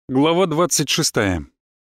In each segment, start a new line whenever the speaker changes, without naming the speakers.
Глава 26.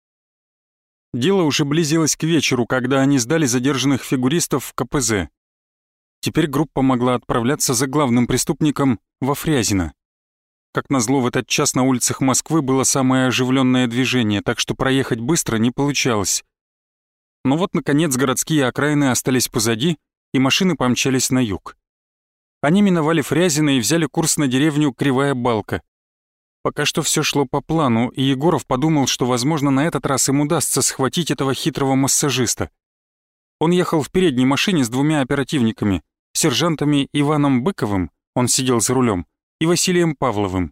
Дело уже близилось к вечеру, когда они сдали задержанных фигуристов в КПЗ. Теперь группа могла отправляться за главным преступником во Фрязино. Как назло, в этот час на улицах Москвы было самое оживленное движение, так что проехать быстро не получалось. Но вот, наконец, городские окраины остались позади, и машины помчались на юг. Они миновали Фрязино и взяли курс на деревню Кривая Балка. Пока что все шло по плану, и Егоров подумал, что, возможно, на этот раз им удастся схватить этого хитрого массажиста. Он ехал в передней машине с двумя оперативниками, сержантами Иваном Быковым, он сидел за рулем, и Василием Павловым.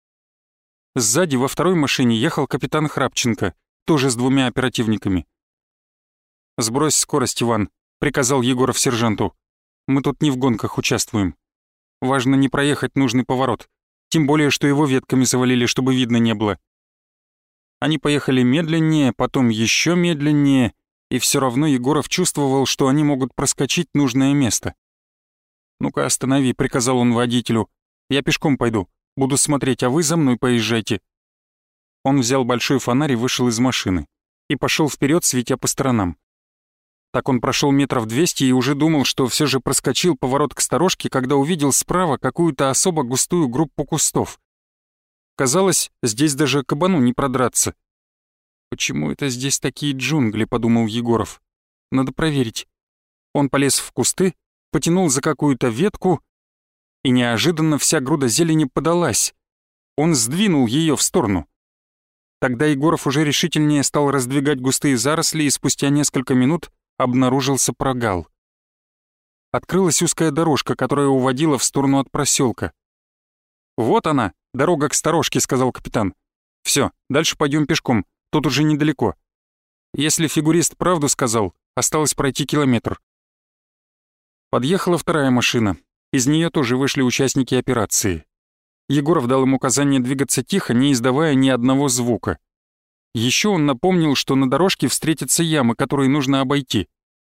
Сзади во второй машине ехал капитан Храпченко, тоже с двумя оперативниками. «Сбрось скорость, Иван», — приказал Егоров сержанту. «Мы тут не в гонках участвуем. Важно не проехать нужный поворот. Тем более, что его ветками завалили, чтобы видно не было». Они поехали медленнее, потом еще медленнее, и все равно Егоров чувствовал, что они могут проскочить нужное место. «Ну-ка, останови», — приказал он водителю. «Я пешком пойду, буду смотреть, а вы за мной поезжайте». Он взял большой фонарь и вышел из машины. И пошел вперед, светя по сторонам. Так он прошел метров 200 и уже думал, что все же проскочил поворот к сторожке, когда увидел справа какую-то особо густую группу кустов. Казалось, здесь даже кабану не продраться. «Почему это здесь такие джунгли?» — подумал Егоров. «Надо проверить». Он полез в кусты, потянул за какую-то ветку, и неожиданно вся груда зелени подалась. Он сдвинул ее в сторону. Тогда Егоров уже решительнее стал раздвигать густые заросли, и спустя несколько минут обнаружился прогал. Открылась узкая дорожка, которая уводила в сторону от проселка. «Вот она, дорога к сторожке», — сказал капитан. «Все, дальше пойдем пешком, тут уже недалеко. Если фигурист правду сказал, осталось пройти километр». Подъехала вторая машина. Из нее тоже вышли участники операции. Егоров дал им указание двигаться тихо, не издавая ни одного звука. Еще он напомнил, что на дорожке встретятся ямы, которые нужно обойти.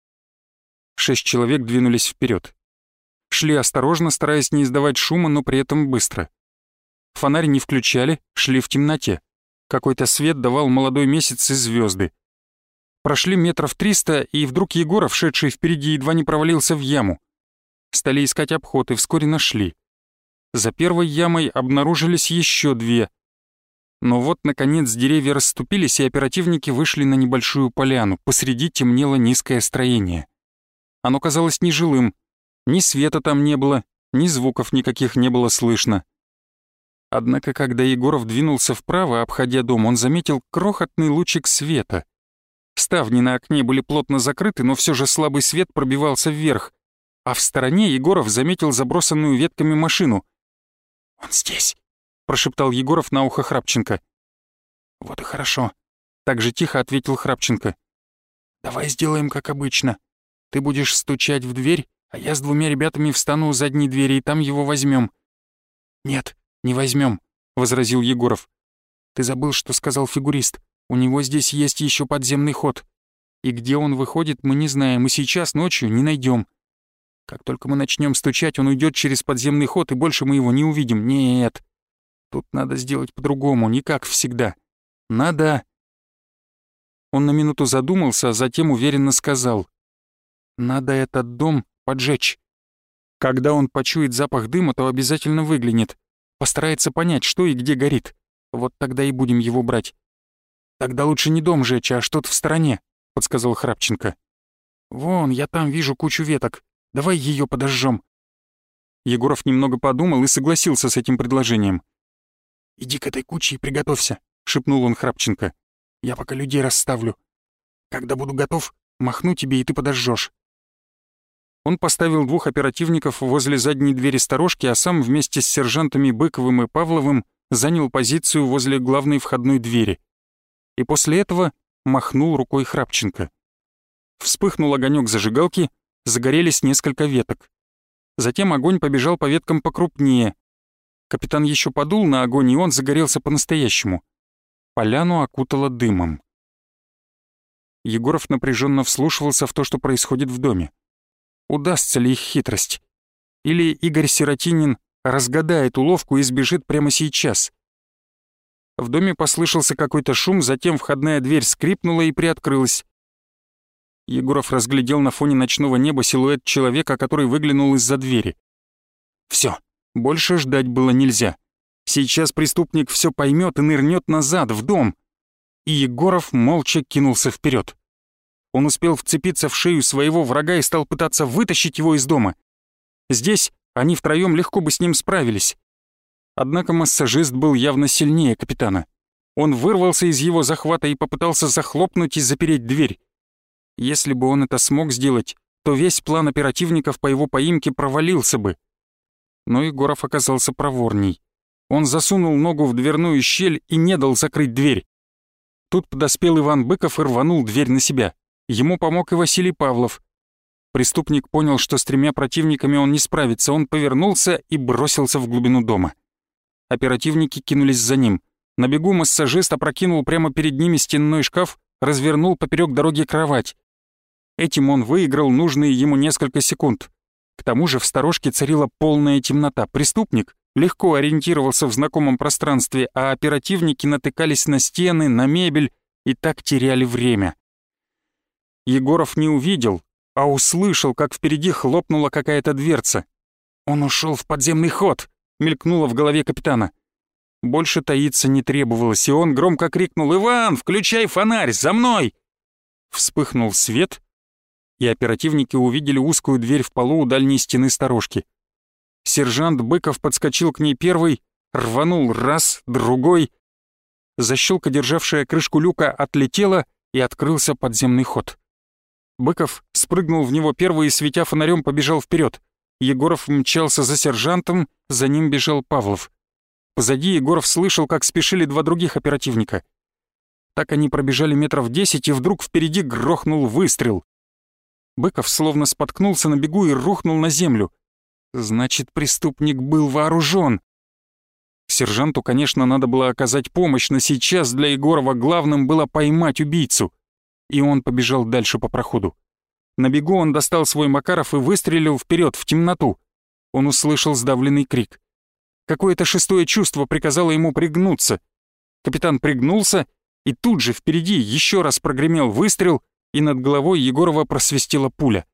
6 человек двинулись вперед. Шли осторожно, стараясь не издавать шума, но при этом быстро. Фонарь не включали, шли в темноте. Какой-то свет давал молодой месяц и звезды. Прошли метров 300, и вдруг Егоров, шедший впереди, едва не провалился в яму. Стали искать обход и вскоре нашли. За первой ямой обнаружились еще 2. Но вот, наконец, деревья расступились, и оперативники вышли на небольшую поляну. Посреди темнело низкое строение. Оно казалось нежилым. Ни света там не было, ни звуков никаких не было слышно. Однако, когда Егоров двинулся вправо, обходя дом, он заметил крохотный лучик света. Ставни на окне были плотно закрыты, но все же слабый свет пробивался вверх. А в стороне Егоров заметил забросанную ветками машину. «Он здесь», — прошептал Егоров на ухо Храпченко. «Вот и хорошо», — так же тихо ответил Храпченко. «Давай сделаем как обычно. Ты будешь стучать в дверь, а я с 2 ребятами встану у задней двери, и там его возьмем». «Нет, не возьмем», — возразил Егоров. «Ты забыл, что сказал фигурист. У него здесь есть еще подземный ход. И где он выходит, мы не знаем, и сейчас ночью не найдем. Как только мы начнем стучать, он уйдет через подземный ход, и больше мы его не увидим. Нет, тут надо сделать по-другому, не как всегда. Надо...» Он на минуту задумался, а затем уверенно сказал. «Надо этот дом поджечь. Когда он почует запах дыма, то обязательно выглянет. Постарается понять, что и где горит. Вот тогда и будем его брать». «Тогда лучше не дом жечь, а что-то в стороне», — подсказал Храпченко. «Вон, я там вижу кучу веток. Давай ее подожжем». Егоров немного подумал и согласился с этим предложением. «Иди к этой куче и приготовься», — шепнул он Храпченко. «Я пока людей расставлю. Когда буду готов, махну тебе, и ты подожжешь». Он поставил 2 оперативников возле задней двери сторожки, а сам вместе с сержантами Быковым и Павловым занял позицию возле главной входной двери. И после этого махнул рукой Храпченко. Вспыхнул огонек зажигалки, загорелись несколько веток. Затем огонь побежал по веткам покрупнее. Капитан еще подул на огонь, и он загорелся по-настоящему. Поляну окутало дымом. Егоров напряженно вслушивался в то, что происходит в доме. Удастся ли их хитрость? Или Игорь Сиротинин разгадает уловку и сбежит прямо сейчас? В доме послышался какой-то шум, затем входная дверь скрипнула и приоткрылась. Егоров разглядел на фоне ночного неба силуэт человека, который выглянул из-за двери. Всё, больше ждать было нельзя. Сейчас преступник всё поймёт и нырнёт назад, в дом. И Егоров молча кинулся вперёд. Он успел вцепиться в шею своего врага и стал пытаться вытащить его из дома. Здесь они втроём легко бы с ним справились. Однако массажист был явно сильнее капитана. Он вырвался из его захвата и попытался захлопнуть и запереть дверь. Если бы он это смог сделать, то весь план оперативников по его поимке провалился бы. Но Егоров оказался проворней. Он засунул ногу в дверную щель и не дал закрыть дверь. Тут подоспел Иван Быков и рванул дверь на себя. Ему помог и Василий Павлов. Преступник понял, что с 3 противниками он не справится. Он повернулся и бросился в глубину дома. Оперативники кинулись за ним. На бегу массажист опрокинул прямо перед ними стенной шкаф, развернул поперек дороги кровать. Этим он выиграл нужные ему несколько секунд. К тому же в сторожке царила полная темнота. Преступник легко ориентировался в знакомом пространстве, а оперативники натыкались на стены, на мебель и так теряли время. Егоров не увидел, а услышал, как впереди хлопнула какая-то дверца. «Он ушел в подземный ход», — мелькнуло в голове капитана. Больше таиться не требовалось, и он громко крикнул: «Иван, включай фонарь, за мной!» Вспыхнул свет, и оперативники увидели узкую дверь в полу у дальней стены сторожки. Сержант Быков подскочил к ней первый, рванул раз, другой. Защёлка, державшая крышку люка, отлетела, и открылся подземный ход. Быков спрыгнул в него первый и, светя фонарем, побежал вперед. Егоров мчался за сержантом, за ним бежал Павлов. Позади Егоров слышал, как спешили 2 других оперативника. Так они пробежали метров 10, и вдруг впереди грохнул выстрел. Быков словно споткнулся на бегу и рухнул на землю. Значит, преступник был вооружен. Сержанту, конечно, надо было оказать помощь, но сейчас для Егорова главным было поймать убийцу. И он побежал дальше по проходу. На бегу он достал свой Макаров и выстрелил вперед в темноту. Он услышал сдавленный крик. Какое-то шестое чувство приказало ему пригнуться. Капитан пригнулся, и тут же впереди еще раз прогремел выстрел, и над головой Егорова просвистела пуля.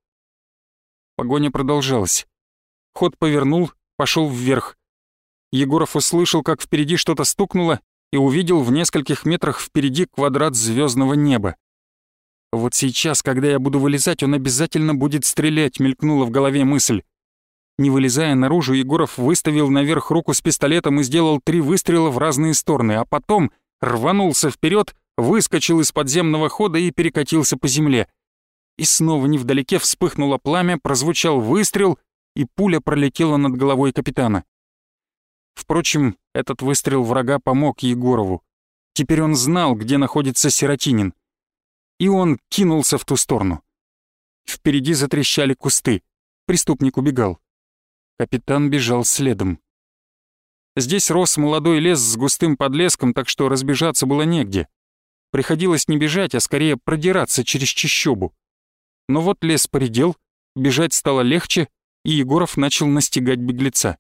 Погоня продолжалась. Ход повернул, пошел вверх. Егоров услышал, как впереди что-то стукнуло, и увидел в нескольких метрах впереди квадрат звездного неба. «Вот сейчас, когда я буду вылезать, он обязательно будет стрелять», — мелькнула в голове мысль. Не вылезая наружу, Егоров выставил наверх руку с пистолетом и сделал 3 выстрела в разные стороны, а потом рванулся вперед, выскочил из подземного хода и перекатился по земле. И снова невдалеке вспыхнуло пламя, прозвучал выстрел, и пуля пролетела над головой капитана. Впрочем, этот выстрел врага помог Егорову. Теперь он знал, где находится Сиротинин. И он кинулся в ту сторону. Впереди затрещали кусты. Преступник убегал. Капитан бежал следом. Здесь рос молодой лес с густым подлеском, так что разбежаться было негде. Приходилось не бежать, а скорее продираться через чащобу. Но вот лес поредел, бежать стало легче, и Егоров начал настигать беглеца.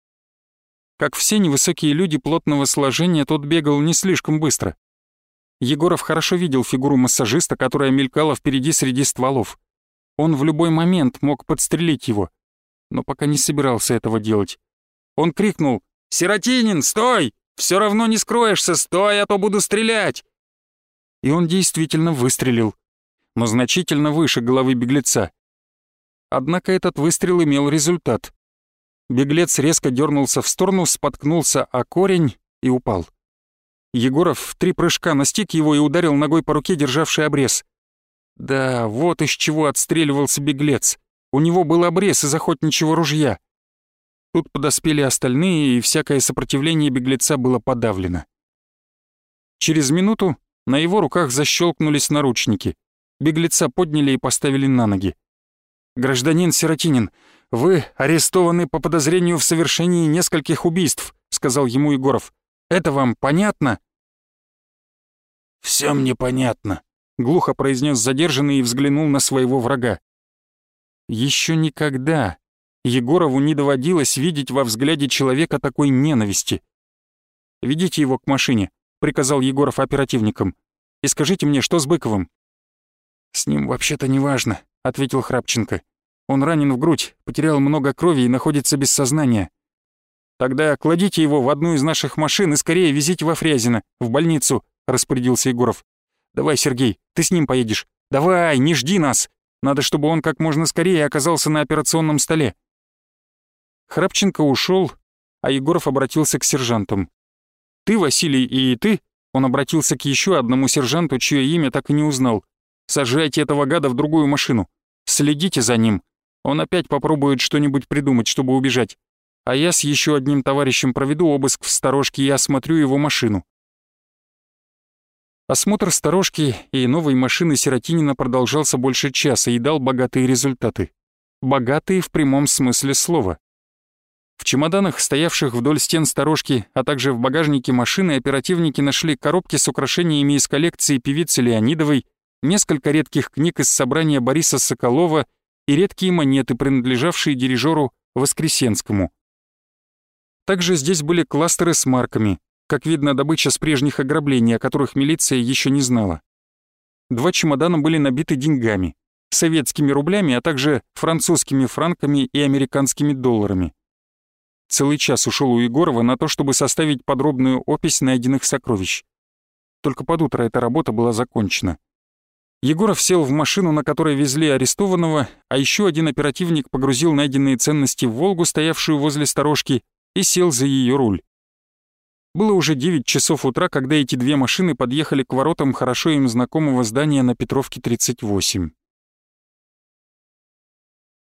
Как все невысокие люди плотного сложения, тот бегал не слишком быстро. Егоров хорошо видел фигуру массажиста, которая мелькала впереди среди стволов. Он в любой момент мог подстрелить его, но пока не собирался этого делать. Он крикнул: «Сиротинин, стой! Все равно не скроешься, стой, а то буду стрелять!» И он действительно выстрелил, но значительно выше головы беглеца. Однако этот выстрел имел результат. Беглец резко дернулся в сторону, споткнулся о корень и упал. Егоров в 3 прыжка настиг его и ударил ногой по руке, державшей обрез. Да, вот из чего отстреливался беглец. У него был обрез из охотничьего ружья. Тут подоспели остальные, и всякое сопротивление беглеца было подавлено. Через минуту на его руках защелкнулись наручники. Беглеца подняли и поставили на ноги. «Гражданин Сиротинин, вы арестованы по подозрению в совершении нескольких убийств», — сказал ему Егоров. «Это вам понятно?» «Всё мне понятно», — глухо произнес задержанный и взглянул на своего врага. Еще никогда Егорову не доводилось видеть во взгляде человека такой ненависти. «Ведите его к машине», — приказал Егоров оперативникам. «И скажите мне, что с Быковым?» «С ним вообще-то не важно», — ответил Храпченко. «Он ранен в грудь, потерял много крови и находится без сознания». «Тогда кладите его в одну из наших машин и скорее везите во Фрязино, в больницу», — распорядился Егоров. «Давай, Сергей, ты с ним поедешь. Давай, не жди нас. Надо, чтобы он как можно скорее оказался на операционном столе». Храпченко ушел, а Егоров обратился к сержантам. «Ты, Василий, и ты», — он обратился к еще одному сержанту, чье имя так и не узнал, «сажайте этого гада в другую машину. Следите за ним. Он опять попробует что-нибудь придумать, чтобы убежать. А я с еще одним товарищем проведу обыск в сторожке и осмотрю его машину». Осмотр сторожки и новой машины Сиротинина продолжался больше часа и дал богатые результаты. Богатые в прямом смысле слова. В чемоданах, стоявших вдоль стен сторожки, а также в багажнике машины, оперативники нашли коробки с украшениями из коллекции певицы Леонидовой, несколько редких книг из собрания Бориса Соколова и редкие монеты, принадлежавшие дирижеру Воскресенскому. Также здесь были кластеры с марками, как видно, добыча с прежних ограблений, о которых милиция еще не знала. 2 чемодана были набиты деньгами, советскими рублями, а также французскими франками и американскими долларами. Целый час ушел у Егорова на то, чтобы составить подробную опись найденных сокровищ. Только под утро эта работа была закончена. Егоров сел в машину, на которой везли арестованного, а еще один оперативник погрузил найденные ценности в «Волгу», стоявшую возле сторожки, и сел за ее руль. Было уже 9 часов утра, когда эти 2 машины подъехали к воротам хорошо им знакомого здания на Петровке, 38.